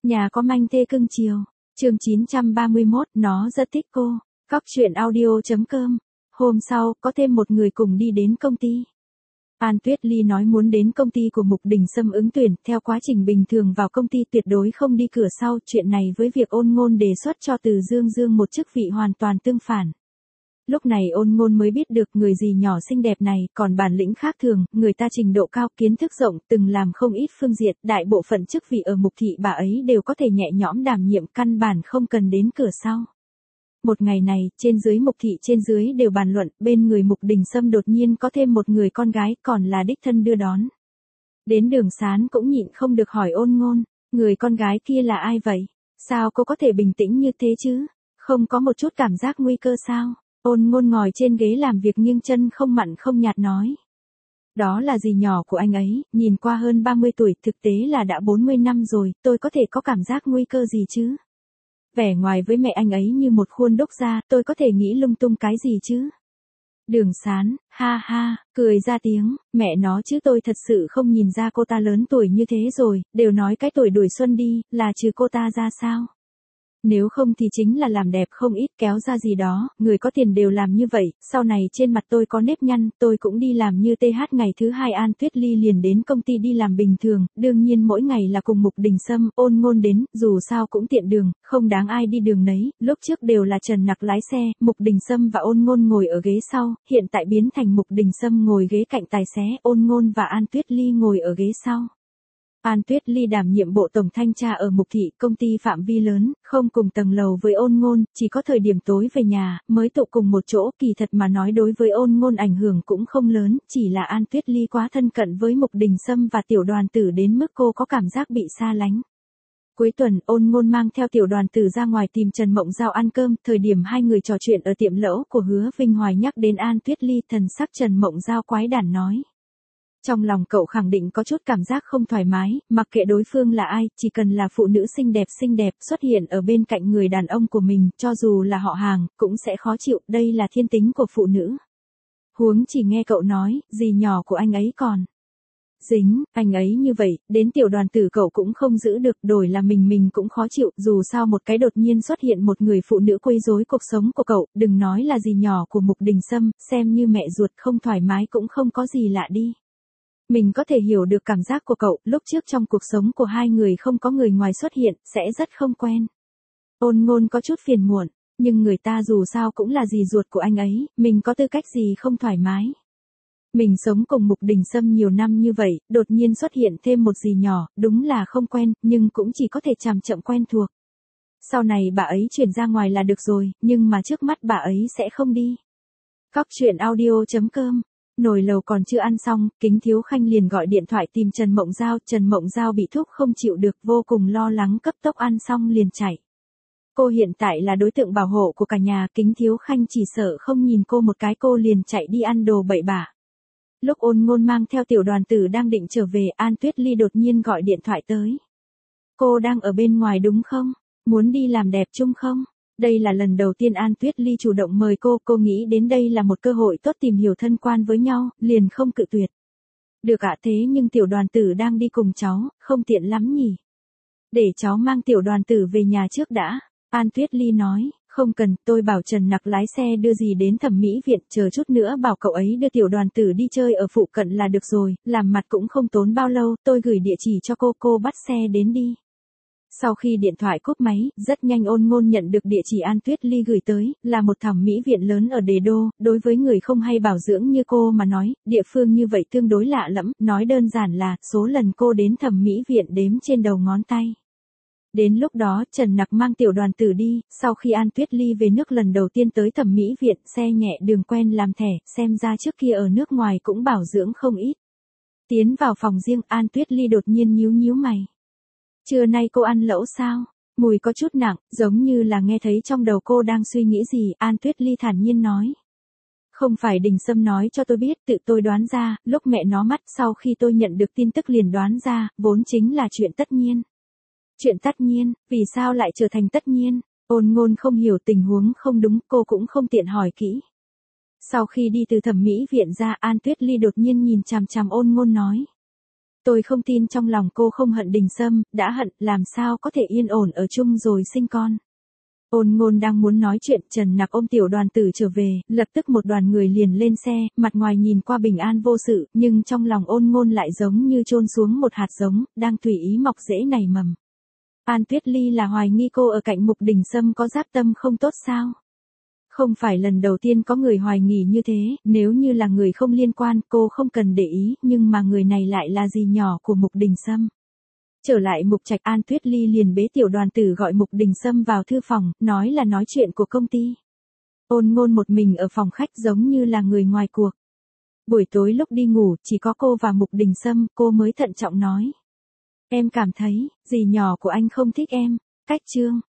Nhà có manh thê cưng chiều. Chương 931, nó rất thích cô. Cóc truyện audio.com. Hôm sau, có thêm một người cùng đi đến công ty. An Tuyết Ly nói muốn đến công ty của Mục Đình Sâm ứng tuyển, theo quá trình bình thường vào công ty tuyệt đối không đi cửa sau, chuyện này với việc Ôn Ngôn đề xuất cho Từ Dương Dương một chức vị hoàn toàn tương phản. Lúc này Ôn Ngôn mới biết được người gì nhỏ xinh đẹp này, còn bản lĩnh khác thường, người ta trình độ cao, kiến thức rộng, từng làm không ít phương diện, đại bộ phận chức vị ở Mục thị bà ấy đều có thể nhẹ nhõm đảm nhiệm, căn bản không cần đến cửa sau. Một ngày này, trên dưới Mục thị trên dưới đều bàn luận, bên người Mục Đình Sâm đột nhiên có thêm một người con gái, còn là đích thân đưa đón. Đến Đường Sán cũng nhịn không được hỏi Ôn Ngôn, người con gái kia là ai vậy? Sao cô có thể bình tĩnh như thế chứ? Không có một chút cảm giác nguy cơ sao? Ôn Ngôn ngồi trên ghế làm việc nghiêng chân không mặn không nhạt nói. Đó là dì nhỏ của anh ấy, nhìn qua hơn 30 tuổi, thực tế là đã 40 năm rồi, tôi có thể có cảm giác nguy cơ gì chứ? Vẻ ngoài với mẹ anh ấy như một khuôn đúc ra, tôi có thể nghĩ lung tung cái gì chứ? Đường Sán, ha ha, cười ra tiếng, mẹ nó chứ tôi thật sự không nhìn ra cô ta lớn tuổi như thế rồi, đều nói cái tuổi đuổi xuân đi, là trừ cô ta ra sao? Nếu không thì chính là làm đẹp không ít, kéo ra gì đó, người có tiền đều làm như vậy, sau này trên mặt tôi có nếp nhăn, tôi cũng đi làm như TH. Ngày thứ hai An Tuyết Ly liền đến công ty đi làm bình thường, đương nhiên mỗi ngày là cùng Mục Đình Sâm. Ôn Ngôn đến, dù sao cũng tiện đường, không đáng ai đi đường nấy, lúc trước đều là Trần Nặc lái xe, Mục Đình Sâm và Ôn Ngôn ngồi ở ghế sau, hiện tại biến thành Mục Đình Sâm ngồi ghế cạnh tài xế, Ôn Ngôn và An Tuyết Ly ngồi ở ghế sau. An Tuyết Ly đảm nhiệm bộ tổng thanh tra ở Mục thị, công ty phạm vi lớn, không cùng tầng lầu với Ôn Ngôn, chỉ có thời điểm tối về nhà, mới tụ cùng một chỗ, kỳ thật mà nói đối với Ôn Ngôn ảnh hưởng cũng không lớn, chỉ là An Tuyết Ly quá thân cận với Mục Đình Sâm và Tiểu Đoàn Tử đến mức cô có cảm giác bị xa lánh. Cuối tuần, Ôn Ngôn mang theo Tiểu Đoàn Tử ra ngoài tìm Trần Mộng Giao ăn cơm, thời điểm hai người trò chuyện ở tiệm lẩu của Hứa Vinh Hoài nhắc đến An Tuyết Ly, thần sắc Trần Mộng Giao quái đản nói. Trong lòng cậu khẳng định có chút cảm giác không thoải mái, mặc kệ đối phương là ai, chỉ cần là phụ nữ xinh đẹp xuất hiện ở bên cạnh người đàn ông của mình, cho dù là họ hàng, cũng sẽ khó chịu, đây là thiên tính của phụ nữ. Huống chỉ nghe cậu nói, dì nhỏ của anh ấy còn dính, anh ấy như vậy, đến Tiểu Đoàn Tử cậu cũng không giữ được, đổi là mình cũng khó chịu, dù sao một cái đột nhiên xuất hiện một người phụ nữ quấy rối cuộc sống của cậu, đừng nói là dì nhỏ của Mục Đình Sâm, xem như mẹ ruột không thoải mái cũng không có gì lạ đi. Mình có thể hiểu được cảm giác của cậu, lúc trước trong cuộc sống của hai người không có người ngoài xuất hiện, sẽ rất không quen. Ôn Ngôn có chút phiền muộn, nhưng người ta dù sao cũng là dì ruột của anh ấy, mình có tư cách gì không thoải mái. Mình sống cùng Mục Đình Sâm nhiều năm như vậy, đột nhiên xuất hiện thêm một dì nhỏ, đúng là không quen, nhưng cũng chỉ có thể chậm chậm quen thuộc. Sau này bà ấy chuyển ra ngoài là được rồi, nhưng mà trước mắt bà ấy sẽ không đi. Cóc truyện audio.com. Nồi lầu còn chưa ăn xong, Kính Thiếu Khanh liền gọi điện thoại tìm Trần Mộng Giao bị thúc không chịu được, vô cùng lo lắng, cấp tốc ăn xong liền chạy. Cô hiện tại là đối tượng bảo hộ của cả nhà, Kính Thiếu Khanh chỉ sợ không nhìn cô một cái cô liền chạy đi ăn đồ bậy bạ. Lúc Ôn Ngôn mang theo Tiểu Đoàn Tử đang định trở về, An Tuyết Ly đột nhiên gọi điện thoại tới. Cô đang ở bên ngoài đúng không? Muốn đi làm đẹp chung không? Đây là lần đầu tiên An Tuyết Ly chủ động mời cô nghĩ đến đây là một cơ hội tốt tìm hiểu thân quan với nhau, liền không cự tuyệt. Được ạ, thế nhưng Tiểu Đoàn Tử đang đi cùng cháu, không tiện lắm nhỉ? Để cháu mang Tiểu Đoàn Tử về nhà trước đã, An Tuyết Ly nói, không cần, tôi bảo Trần Nặc lái xe đưa dì đến thẩm mỹ viện, chờ chút nữa bảo cậu ấy đưa Tiểu Đoàn Tử đi chơi ở phụ cận là được rồi, làm mặt cũng không tốn bao lâu, tôi gửi địa chỉ cho cô bắt xe đến đi. Sau khi điện thoại cúp máy, rất nhanh Ôn Ngôn nhận được địa chỉ An Tuyết Ly gửi tới, là một thẩm mỹ viện lớn ở Đề Đô, đối với người không hay bảo dưỡng như cô mà nói, địa phương như vậy tương đối lạ lẫm, nói đơn giản là, số lần cô đến thẩm mỹ viện đếm trên đầu ngón tay. Đến lúc đó, Trần Nặc mang Tiểu Đoàn Tử đi, sau khi An Tuyết Ly về nước lần đầu tiên tới thẩm mỹ viện, xe nhẹ đường quen làm thẻ, xem ra trước kia ở nước ngoài cũng bảo dưỡng không ít. Tiến vào phòng riêng, An Tuyết Ly đột nhiên nhíu mày. Trưa nay cô ăn lẩu sao? Mùi có chút nặng, giống như là nghe thấy trong đầu cô đang suy nghĩ gì, An Tuyết Ly thản nhiên nói. Không phải Đình Sâm nói cho tôi biết, tự tôi đoán ra, lúc mẹ nó mất, sau khi tôi nhận được tin tức liền đoán ra, vốn chính là chuyện tất nhiên. Chuyện tất nhiên, vì sao lại trở thành tất nhiên? Ôn Ngôn không hiểu tình huống không đúng, cô cũng không tiện hỏi kỹ. Sau khi đi từ thẩm mỹ viện ra, An Tuyết Ly đột nhiên nhìn chằm chằm Ôn Ngôn nói. Tôi không tin trong lòng cô không hận Đình Sâm, đã hận, làm sao có thể yên ổn ở chung rồi sinh con. Ôn Ngôn đang muốn nói chuyện, Trần Nặc ôm Tiểu Đoàn Tử trở về, lập tức một đoàn người liền lên xe, mặt ngoài nhìn qua bình an vô sự, nhưng trong lòng Ôn Ngôn lại giống như chôn xuống một hạt giống, đang tùy ý mọc rễ nảy mầm. An Tuyết Ly là hoài nghi cô ở cạnh Mục Đình Sâm có giáp tâm không tốt sao? Không phải lần đầu tiên có người hoài nghi như thế, nếu như là người không liên quan, cô không cần để ý, nhưng mà người này lại là dì nhỏ của Mục Đình Sâm. Trở lại Mục Trạch, An Tuyết Ly liền bế Tiểu Đoàn Tử gọi Mục Đình Sâm vào thư phòng, nói là nói chuyện của công ty. Ôn Ngôn một mình ở phòng khách giống như là người ngoài cuộc. Buổi tối lúc đi ngủ, chỉ có cô và Mục Đình Sâm, cô mới thận trọng nói. Em cảm thấy, dì nhỏ của anh không thích em. Cách chương